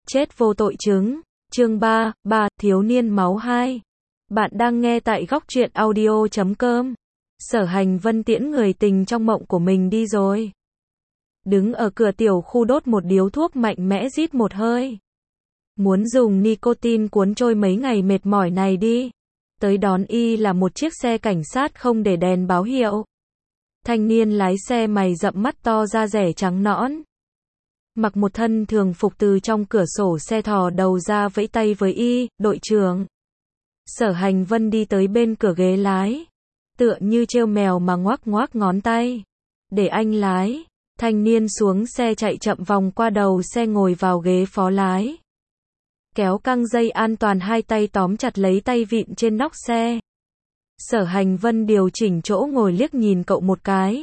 Chết vô tội chứng. Chương 3, thiếu niên máu 2. Bạn đang nghe tại góc truyện audio.com. Sở Hành Vân tiễn người tình trong mộng của mình đi rồi. Đứng ở cửa tiểu khu đốt một điếu thuốc mạnh mẽ rít một hơi. Muốn dùng nicotine cuốn trôi mấy ngày mệt mỏi này đi. Tới đón y là một chiếc xe cảnh sát không để đèn báo hiệu. Thanh niên lái xe mày rậm mắt to da rẻ trắng nõn. Mặc một thân thường phục từ trong cửa sổ xe thò đầu ra vẫy tay với y, đội trưởng. Sở Hành Vân đi tới bên cửa ghế lái. Tựa như trêu mèo mà ngoác ngoác ngón tay. Để anh lái. Thanh niên xuống xe chạy chậm vòng qua đầu xe ngồi vào ghế phó lái. Kéo căng dây an toàn, hai tay tóm chặt lấy tay vịn trên nóc xe. Sở Hành Vân điều chỉnh chỗ ngồi liếc nhìn cậu một cái.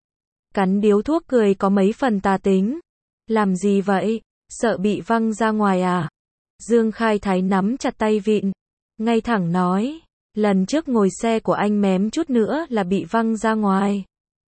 Cắn điếu thuốc cười có mấy phần tà tính. Làm gì vậy? Sợ bị văng ra ngoài à? Dương Khai Thái nắm chặt tay vịn. Ngay thẳng nói. Lần trước ngồi xe của anh mém chút nữa là bị văng ra ngoài.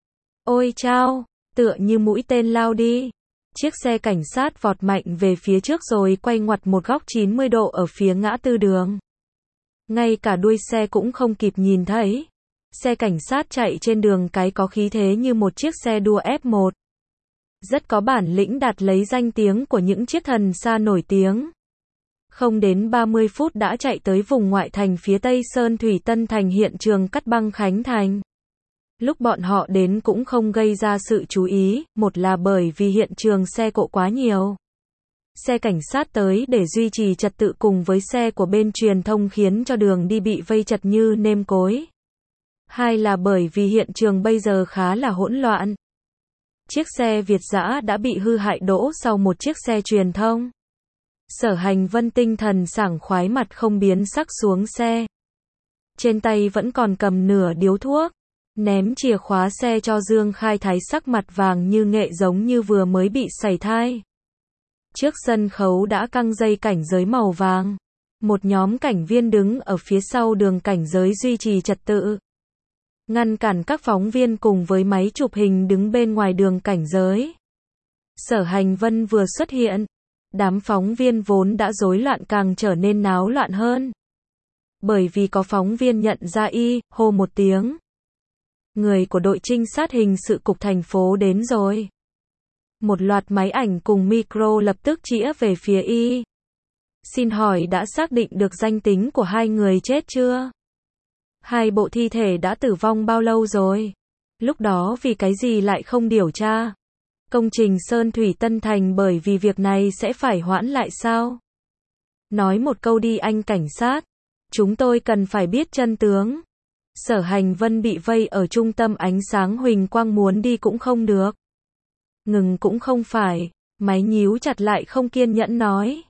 Ôi chao, tựa như mũi tên lao đi. Chiếc xe cảnh sát vọt mạnh về phía trước rồi quay ngoặt một góc 90 độ ở phía ngã tư đường. Ngay cả đuôi xe cũng không kịp nhìn thấy. Xe cảnh sát chạy trên đường cái có khí thế như một chiếc xe đua F1. Rất có bản lĩnh đạt lấy danh tiếng của những chiếc thần xa nổi tiếng. Không đến 30 phút đã chạy tới vùng ngoại thành phía tây Sơn Thủy Tân Thành, hiện trường cắt băng Khánh Thành. Lúc bọn họ đến cũng không gây ra sự chú ý, một là bởi vì hiện trường xe cộ quá nhiều. Xe cảnh sát tới để duy trì trật tự cùng với xe của bên truyền thông khiến cho đường đi bị vây chật như nêm cối. Hai là bởi vì hiện trường bây giờ khá là hỗn loạn. Chiếc xe Việt dã đã bị hư hại đỗ sau một chiếc xe truyền thông. Sở Hành Vân tinh thần sảng khoái, mặt không biến sắc xuống xe. Trên tay vẫn còn cầm nửa điếu thuốc. Ném chìa khóa xe cho Dương Khai Thái, sắc mặt vàng như nghệ giống như vừa mới bị sảy thai. Trước sân khấu đã căng dây cảnh giới màu vàng. Một nhóm cảnh viên đứng ở phía sau đường cảnh giới duy trì trật tự. Ngăn cản các phóng viên cùng với máy chụp hình đứng bên ngoài đường cảnh giới. Sở Hành Vân vừa xuất hiện. Đám phóng viên vốn đã rối loạn càng trở nên náo loạn hơn. Bởi vì có phóng viên nhận ra y, hô một tiếng. Người của đội trinh sát hình sự cục thành phố đến rồi. Một loạt máy ảnh cùng micro lập tức chĩa về phía y. Xin hỏi đã xác định được danh tính của hai người chết chưa? Hai bộ thi thể đã tử vong bao lâu rồi? Lúc đó vì cái gì lại không điều tra? Công trình Sơn Thủy Tân Thành bởi vì việc này sẽ phải hoãn lại sao? Nói một câu đi anh cảnh sát. Chúng tôi cần phải biết chân tướng. Sở Hành Vân bị vây ở trung tâm ánh sáng huỳnh quang, muốn đi cũng không được. Ngừng cũng không phải. Máy nhíu chặt lại không kiên nhẫn nói.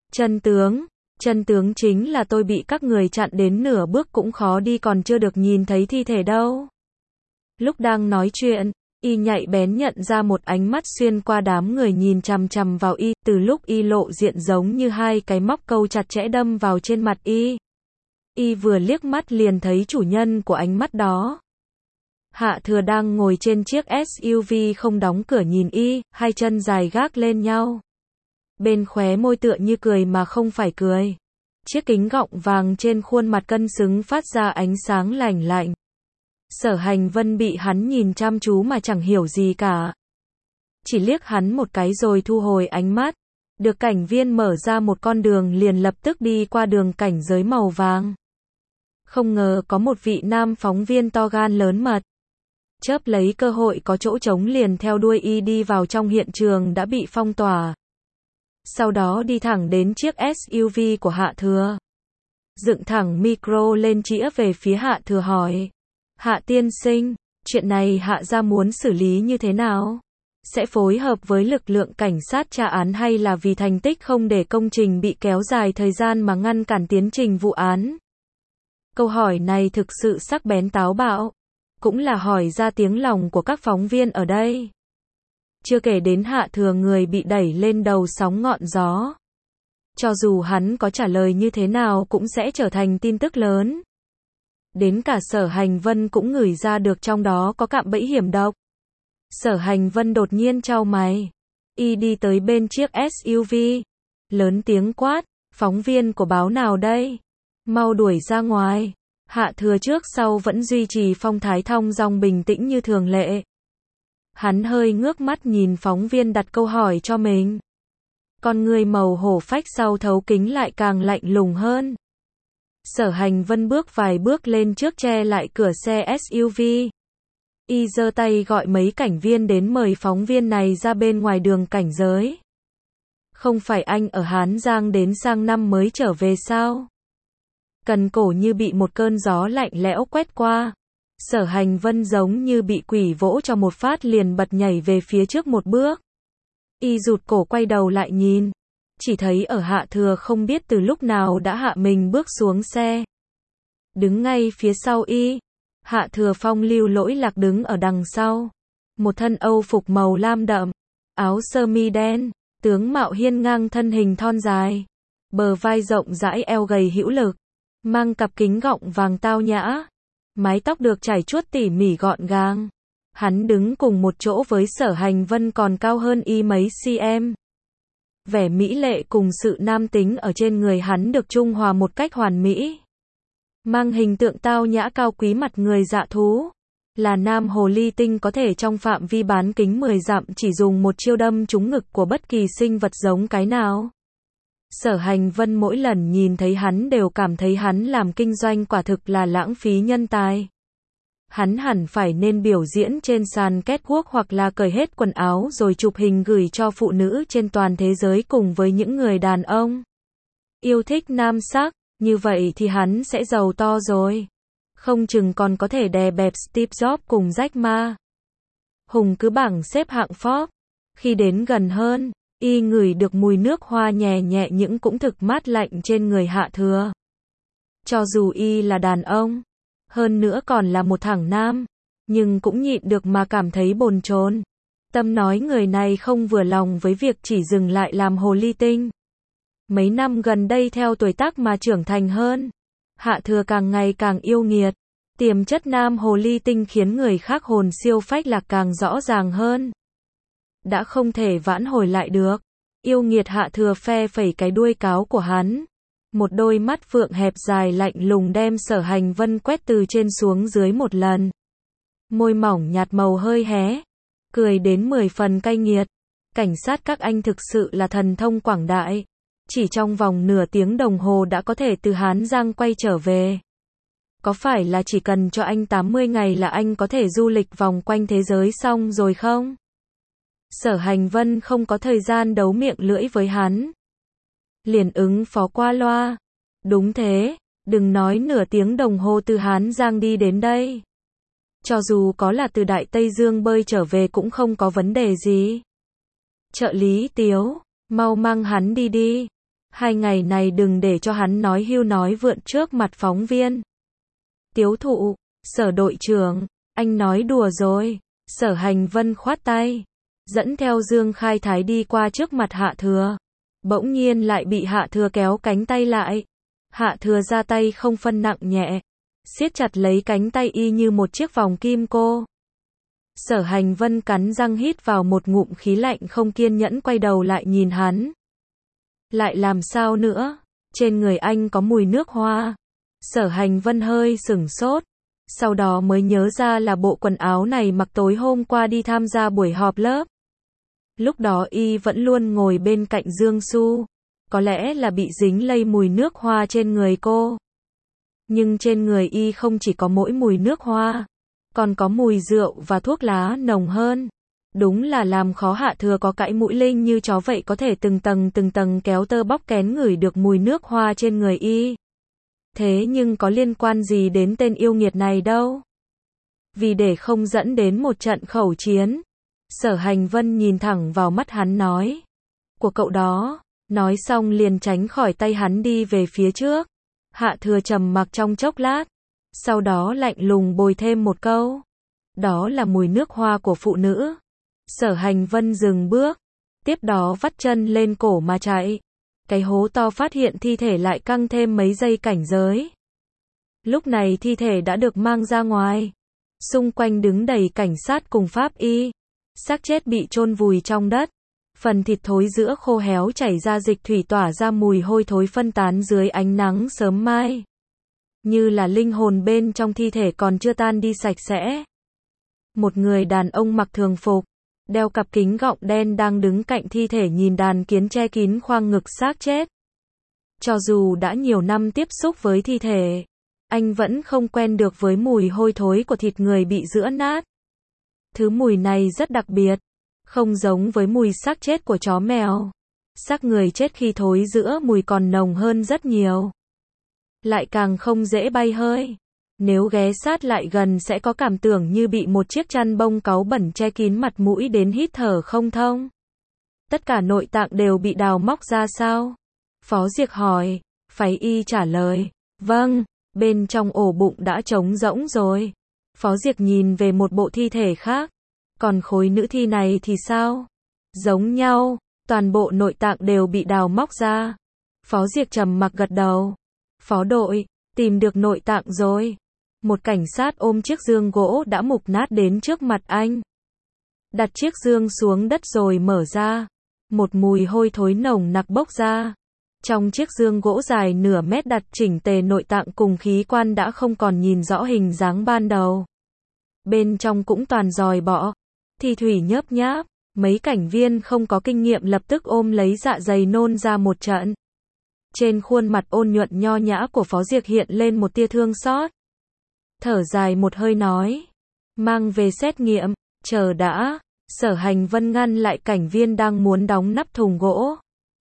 Chân tướng chính là tôi bị các người chặn đến nửa bước cũng khó đi, còn chưa được nhìn thấy thi thể đâu. Lúc đang nói chuyện, y nhạy bén nhận ra một ánh mắt xuyên qua đám người nhìn chằm chằm vào y, từ lúc y lộ diện giống như hai cái móc câu chặt chẽ đâm vào trên mặt y. Y vừa liếc mắt liền thấy chủ nhân của ánh mắt đó. Hạ Thừa đang ngồi trên chiếc SUV không đóng cửa nhìn y, hai chân dài gác lên nhau. Bên khóe môi tựa như cười mà không phải cười. Chiếc kính gọng vàng trên khuôn mặt cân xứng phát ra ánh sáng lành lạnh. Sở Hành Vân bị hắn nhìn chăm chú mà chẳng hiểu gì cả. Chỉ liếc hắn một cái rồi thu hồi ánh mắt. Được cảnh viên mở ra một con đường liền lập tức đi qua đường cảnh giới màu vàng. Không ngờ có một vị nam phóng viên to gan lớn mật. Chớp lấy cơ hội có chỗ trống liền theo đuôi y đi vào trong hiện trường đã bị phong tỏa. Sau đó đi thẳng đến chiếc SUV của Hạ Thừa. Dựng thẳng micro lên chĩa về phía Hạ Thừa hỏi. Hạ tiên sinh, chuyện này Hạ gia muốn xử lý như thế nào? Sẽ phối hợp với lực lượng cảnh sát tra án hay là vì thành tích không để công trình bị kéo dài thời gian mà ngăn cản tiến trình vụ án? Câu hỏi này thực sự sắc bén táo bạo. Cũng là hỏi ra tiếng lòng của các phóng viên ở đây. Chưa kể đến Hạ Thừa người bị đẩy lên đầu sóng ngọn gió. Cho dù hắn có trả lời như thế nào cũng sẽ trở thành tin tức lớn. Đến cả Sở Hành Vân cũng ngửi ra được trong đó có cạm bẫy hiểm độc. Sở Hành Vân đột nhiên chau mày. Y đi tới bên chiếc SUV. lớn tiếng quát, phóng viên của báo nào đây? Mau đuổi ra ngoài. Hạ Thừa trước sau vẫn duy trì phong thái thong dong bình tĩnh như thường lệ. Hắn hơi ngước mắt nhìn phóng viên đặt câu hỏi cho mình. Con người màu hổ phách sau thấu kính lại càng lạnh lùng hơn. Sở Hành Vân bước vài bước lên trước che lại cửa xe SUV. Y giơ tay gọi mấy cảnh viên đến mời phóng viên này ra bên ngoài đường cảnh giới. Không phải anh ở Hán Giang đến sang năm mới trở về sao? Cần cổ như bị một cơn gió lạnh lẽo quét qua. Sở Hành Vân giống như bị quỷ vỗ cho một phát liền bật nhảy về phía trước một bước. Y rụt cổ quay đầu lại nhìn. Chỉ thấy ở Hạ Thừa không biết từ lúc nào đã hạ mình bước xuống xe. Đứng ngay phía sau Y. Hạ Thừa phong lưu lỗi lạc đứng ở đằng sau. Một thân Âu phục màu lam đậm. Áo sơ mi đen. Tướng mạo hiên ngang thân hình thon dài. Bờ vai rộng rãi eo gầy hữu lực. Mang cặp kính gọng vàng tao nhã. Mái tóc được chải chuốt tỉ mỉ gọn gàng. Hắn đứng cùng một chỗ với Sở Hành Vân còn cao hơn Y mấy cm. Vẻ mỹ lệ cùng sự nam tính ở trên người hắn được trung hòa một cách hoàn mỹ. Mang hình tượng tao nhã cao quý mặt người dạ thú. Là nam hồ ly tinh có thể trong phạm vi bán kính 10 dặm chỉ dùng một chiêu đâm trúng ngực của bất kỳ sinh vật giống cái nào. Sở Hành Vân mỗi lần nhìn thấy hắn đều cảm thấy hắn làm kinh doanh quả thực là lãng phí nhân tài. Hắn hẳn phải nên biểu diễn trên sàn catwalk hoặc là cởi hết quần áo rồi chụp hình gửi cho phụ nữ trên toàn thế giới cùng với những người đàn ông yêu thích nam sắc, như vậy thì hắn sẽ giàu to rồi. Không chừng còn có thể đè bẹp Steve Jobs cùng Jack Ma. Hùng cứ bảng xếp hạng Forbes. Khi đến gần hơn, Y ngửi được mùi nước hoa nhẹ nhẹ những cũng thực mát lạnh trên người Hạ Thừa. Cho dù Y là đàn ông, hơn nữa còn là một thằng nam, nhưng cũng nhịn được mà cảm thấy bồn chồn. Tâm nói người này không vừa lòng với việc chỉ dừng lại làm hồ ly tinh. Mấy năm gần đây theo tuổi tác mà trưởng thành hơn, Hạ Thừa càng ngày càng yêu nghiệt. Tiềm chất nam hồ ly tinh khiến người khác hồn siêu phách lạc càng rõ ràng hơn. Đã không thể vãn hồi lại được. Yêu nghiệt Hạ Thừa phe phẩy cái đuôi cáo của hắn. Một đôi mắt phượng hẹp dài lạnh lùng đem Sở Hành Vân quét từ trên xuống dưới một lần. Môi mỏng nhạt màu hơi hé. Cười đến 10 phần cay nghiệt. Cảnh sát các anh thực sự là thần thông quảng đại. Chỉ trong vòng nửa tiếng đồng hồ đã có thể từ Hán Giang quay trở về. Có phải là chỉ cần cho anh 80 ngày là anh có thể du lịch vòng quanh thế giới xong rồi không? Sở Hành Vân không có thời gian đấu miệng lưỡi với hắn. Liền ứng phó qua loa. Đúng thế, đừng nói nửa tiếng đồng hồ từ Hán Giang đi đến đây. Cho dù có là từ Đại Tây Dương bơi trở về cũng không có vấn đề gì. Trợ lý Tiếu, mau mang hắn đi đi. 2 ngày này đừng để cho hắn nói hưu nói vượn trước mặt phóng viên. Tiếu thụ, Sở đội trưởng, anh nói đùa rồi. Sở Hành Vân khoát tay, dẫn theo Dương Khai Thái đi qua trước mặt Hạ Thừa. Bỗng nhiên lại bị Hạ Thừa kéo cánh tay lại. Hạ Thừa ra tay không phân nặng nhẹ, siết chặt lấy cánh tay Y như một chiếc vòng kim cô. Sở Hành Vân cắn răng hít vào một ngụm khí lạnh không kiên nhẫn quay đầu lại nhìn hắn. Lại làm sao nữa? Trên người anh có mùi nước hoa. Sở Hành Vân hơi sửng sốt, sau đó mới nhớ ra là bộ quần áo này mặc tối hôm qua đi tham gia buổi họp lớp. Lúc đó Y vẫn luôn ngồi bên cạnh Dương Xu, có lẽ là bị dính lây mùi nước hoa trên người cô. Nhưng trên người Y không chỉ có mỗi mùi nước hoa, còn có mùi rượu và thuốc lá nồng hơn. Đúng là làm khó Hạ Thừa có cãi mũi linh như chó vậy có thể từng tầng kéo tơ bóc kén ngửi được mùi nước hoa trên người Y. Thế nhưng có liên quan gì đến tên yêu nghiệt này đâu. Vì để không dẫn đến một trận khẩu chiến, Sở Hành Vân nhìn thẳng vào mắt hắn nói. Của cậu đó, nói xong liền tránh khỏi tay hắn đi về phía trước. Hạ Thừa trầm mặc trong chốc lát, sau đó lạnh lùng bồi thêm một câu. Đó là mùi nước hoa của phụ nữ. Sở Hành Vân dừng bước, tiếp đó vắt chân lên cổ mà chạy. Cái hố to phát hiện thi thể lại căng thêm mấy giây cảnh giới. Lúc này thi thể đã được mang ra ngoài. Xung quanh đứng đầy cảnh sát cùng pháp y. Xác chết bị chôn vùi trong đất. Phần thịt thối giữa khô héo chảy ra dịch thủy tỏa ra mùi hôi thối phân tán dưới ánh nắng sớm mai. Như là linh hồn bên trong thi thể còn chưa tan đi sạch sẽ. Một người đàn ông mặc thường phục, đeo cặp kính gọng đen đang đứng cạnh thi thể nhìn đàn kiến che kín khoang ngực xác chết. Cho dù đã nhiều năm tiếp xúc với thi thể, anh vẫn không quen được với mùi hôi thối của thịt người bị giã nát. Thứ mùi này rất đặc biệt, không giống với mùi xác chết của chó mèo. Xác người chết khi thối rữa mùi còn nồng hơn rất nhiều. Lại càng không dễ bay hơi. Nếu ghé sát lại gần sẽ có cảm tưởng như bị một chiếc chăn bông cáu bẩn che kín mặt mũi đến hít thở không thông. Tất cả nội tạng đều bị đào móc ra sao? Phó Diệc hỏi. Phái y trả lời. Vâng, bên trong ổ bụng đã trống rỗng rồi. Phó Diệc nhìn về một bộ thi thể khác. Còn khối nữ thi này thì sao? Giống nhau, toàn bộ nội tạng đều bị đào móc ra. Phó Diệc trầm mặc gật đầu. Phó đội, tìm được nội tạng rồi. Một cảnh sát ôm chiếc giường gỗ đã mục nát đến trước mặt anh. Đặt chiếc giường xuống đất rồi mở ra. Một mùi hôi thối nồng nặc bốc ra. Trong chiếc giường gỗ dài nửa mét đặt chỉnh tề nội tạng cùng khí quan đã không còn nhìn rõ hình dáng ban đầu. Bên trong cũng toàn giòi bọ, thi thủy nhớp nháp. Mấy cảnh viên không có kinh nghiệm lập tức ôm lấy dạ dày nôn ra một trận. Trên khuôn mặt ôn nhuận nho nhã của Phó Diệc hiện lên một tia thương xót. Thở dài một hơi nói. Mang về xét nghiệm, chờ đã. Sở Hành Vân ngăn lại cảnh viên đang muốn đóng nắp thùng gỗ.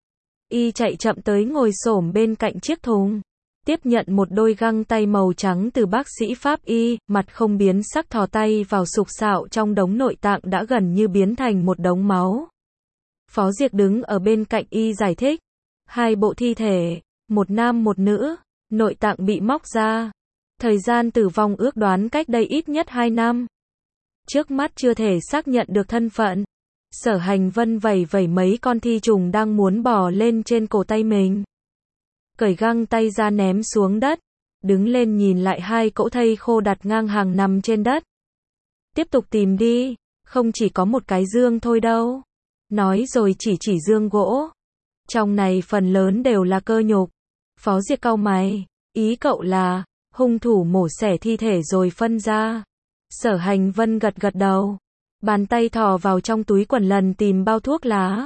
Y chạy chậm tới ngồi xổm bên cạnh chiếc thùng. Tiếp nhận một đôi găng tay màu trắng từ bác sĩ pháp y, mặt không biến sắc thò tay vào sục sạo trong đống nội tạng đã gần như biến thành một đống máu. Phó Diệc đứng ở bên cạnh y giải thích. Hai bộ thi thể, một nam một nữ, nội tạng bị móc ra. Thời gian tử vong ước đoán cách đây ít nhất 2 năm. Trước mắt chưa thể xác nhận được thân phận. Sở Hành Vân vẩy vẩy mấy con thi trùng đang muốn bò lên trên cổ tay mình. Cởi găng tay ra ném xuống đất. Đứng lên nhìn lại hai cỗ thây khô đặt ngang hàng nằm trên đất. Tiếp tục tìm đi, không chỉ có một cái giường thôi đâu. Nói rồi chỉ giường gỗ. Trong này phần lớn đều là cơ nhục. Phó Diệc cau mày, ý cậu là hung thủ mổ xẻ thi thể rồi phân ra. Sở Hành Vân gật gật đầu. Bàn tay thò vào trong túi quần lần tìm bao thuốc lá.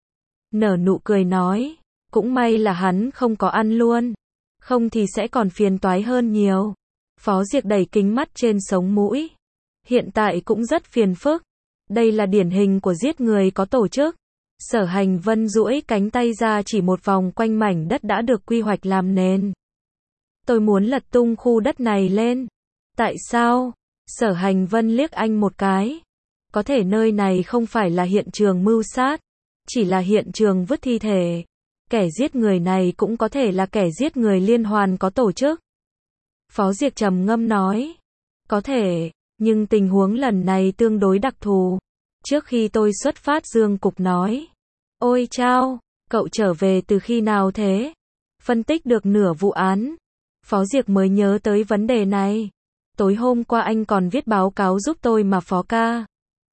Nở nụ cười nói. Cũng may là hắn không có ăn luôn. Không thì sẽ còn phiền toái hơn nhiều. Phó Diệc đẩy kính mắt trên sống mũi. Hiện tại cũng rất phiền phức. Đây là điển hình của giết người có tổ chức. Sở Hành Vân duỗi cánh tay ra chỉ một vòng quanh mảnh đất đã được quy hoạch làm nền. Tôi muốn lật tung khu đất này lên. Tại sao? Sở Hành Vân liếc anh một cái. Có thể nơi này không phải là hiện trường mưu sát, chỉ là hiện trường vứt thi thể. Kẻ giết người này cũng có thể là kẻ giết người liên hoàn có tổ chức. Phó Diệc trầm ngâm nói. Có thể, nhưng tình huống lần này tương đối đặc thù. Trước khi tôi xuất phát Dương Cục nói. Ôi chao, cậu trở về từ khi nào thế? Phân tích được nửa vụ án. Phó Diệc mới nhớ tới vấn đề này. Tối hôm qua anh còn viết báo cáo giúp tôi mà Phó ca.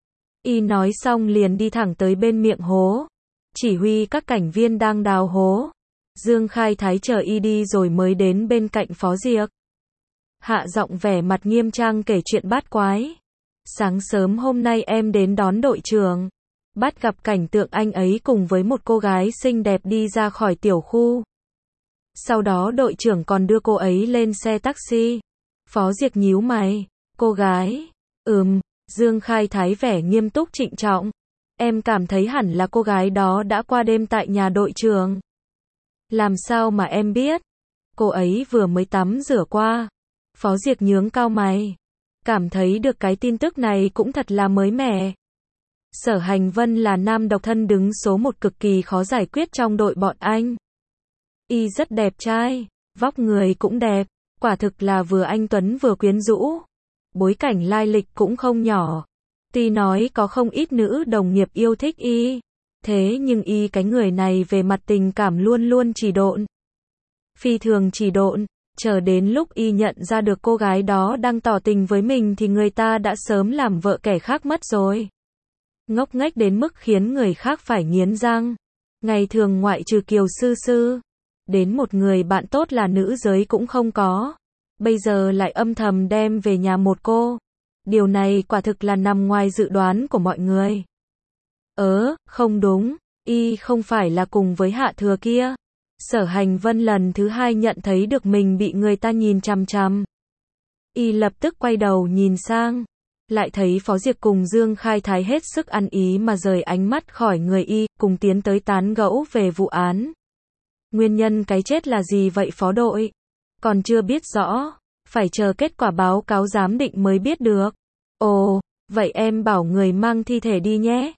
Y nói xong liền đi thẳng tới bên miệng hố. Chỉ huy các cảnh viên đang đào hố. Dương Khai Thái chờ Y đi rồi mới đến bên cạnh Phó Diệc. Hạ giọng vẻ mặt nghiêm trang kể chuyện bát quái. Sáng sớm hôm nay em đến đón đội trưởng. Bắt gặp cảnh tượng anh ấy cùng với một cô gái xinh đẹp đi ra khỏi tiểu khu. Sau đó đội trưởng còn đưa cô ấy lên xe taxi. Phó Diệc nhíu mày. Cô gái? Dương Khai Thái vẻ nghiêm túc trịnh trọng. Em cảm thấy hẳn là cô gái đó đã qua đêm tại nhà đội trưởng. Làm sao mà em biết? Cô ấy vừa mới tắm rửa qua. Phó Diệc nhướng cau mày. Cảm thấy được cái tin tức này cũng thật là mới mẻ. Sở Hành Vân là nam độc thân đứng số 1 cực kỳ khó giải quyết trong đội bọn anh. Y rất đẹp trai, vóc người cũng đẹp, quả thực là vừa anh tuấn vừa quyến rũ. Bối cảnh lai lịch cũng không nhỏ. Tuy nói có không ít nữ đồng nghiệp yêu thích Y, thế nhưng Y cái người này về mặt tình cảm luôn luôn chỉ độn. Phi thường chỉ độn, chờ đến lúc Y nhận ra được cô gái đó đang tỏ tình với mình thì người ta đã sớm làm vợ kẻ khác mất rồi. ngốc nghếch đến mức khiến người khác phải nghiến răng. Ngày thường ngoại trừ Kiều Sư Sư, đến một người bạn tốt là nữ giới cũng không có. Bây giờ lại âm thầm đem về nhà một cô. Điều này quả thực là nằm ngoài dự đoán của mọi người. Không đúng, y không phải là cùng với Hạ Thừa kia. Sở Hành Vân lần thứ hai nhận thấy được mình bị người ta nhìn chằm chằm. Y lập tức quay đầu nhìn sang, lại thấy Phó Diệp cùng Dương Khai Thái hết sức ăn ý mà rời ánh mắt khỏi người y, cùng tiến tới tán gẫu về vụ án. Nguyên nhân cái chết là gì vậy Phó đội? Còn chưa biết rõ, phải chờ kết quả báo cáo giám định mới biết được. Ồ, vậy em bảo người mang thi thể đi nhé.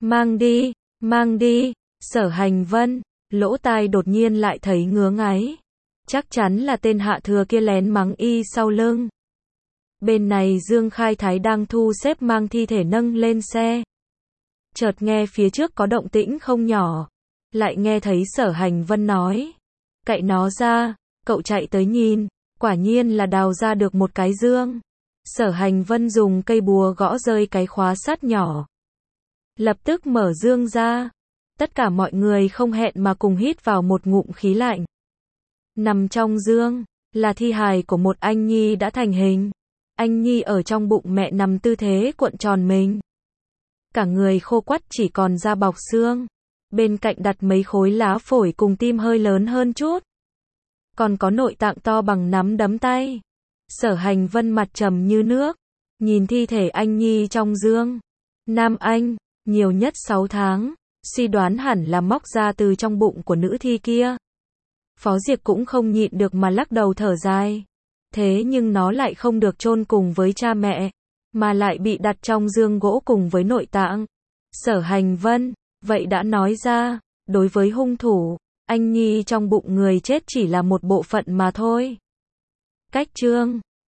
Mang đi, Sở Hành Vân, lỗ tai đột nhiên lại thấy ngứa ngáy. Chắc chắn là tên Hạ Thừa kia lén mắng y sau lưng. Bên này Dương Khai Thái đang thu xếp mang thi thể nâng lên xe. Chợt nghe phía trước có động tĩnh không nhỏ. Lại nghe thấy Sở Hành Vân nói. Cậy nó ra, cậu chạy tới nhìn. Quả nhiên là đào ra được một cái dương. Sở Hành Vân dùng cây búa gõ rơi cái khóa sắt nhỏ. Lập tức mở dương ra. Tất cả mọi người không hẹn mà cùng hít vào một ngụm khí lạnh. Nằm trong dương, là thi hài của một anh nhi đã thành hình. Anh nhi ở trong bụng mẹ nằm tư thế cuộn tròn mình. Cả người khô quắt chỉ còn da bọc xương. Bên cạnh đặt mấy khối lá phổi cùng tim hơi lớn hơn chút. Còn có nội tạng to bằng nắm đấm tay. Sở Hành Vân mặt trầm như nước. Nhìn thi thể anh nhi trong dương. Nam anh, nhiều nhất 6 tháng. Suy đoán hẳn là móc ra từ trong bụng của nữ thi kia. Phó Diệp cũng không nhịn được mà lắc đầu thở dài. Thế nhưng nó lại không được chôn cùng với cha mẹ, mà lại bị đặt trong dương gỗ cùng với nội tạng. Sở Hành Vân, vậy đã nói ra, đối với hung thủ, anh nhi trong bụng người chết chỉ là một bộ phận mà thôi. Cách chương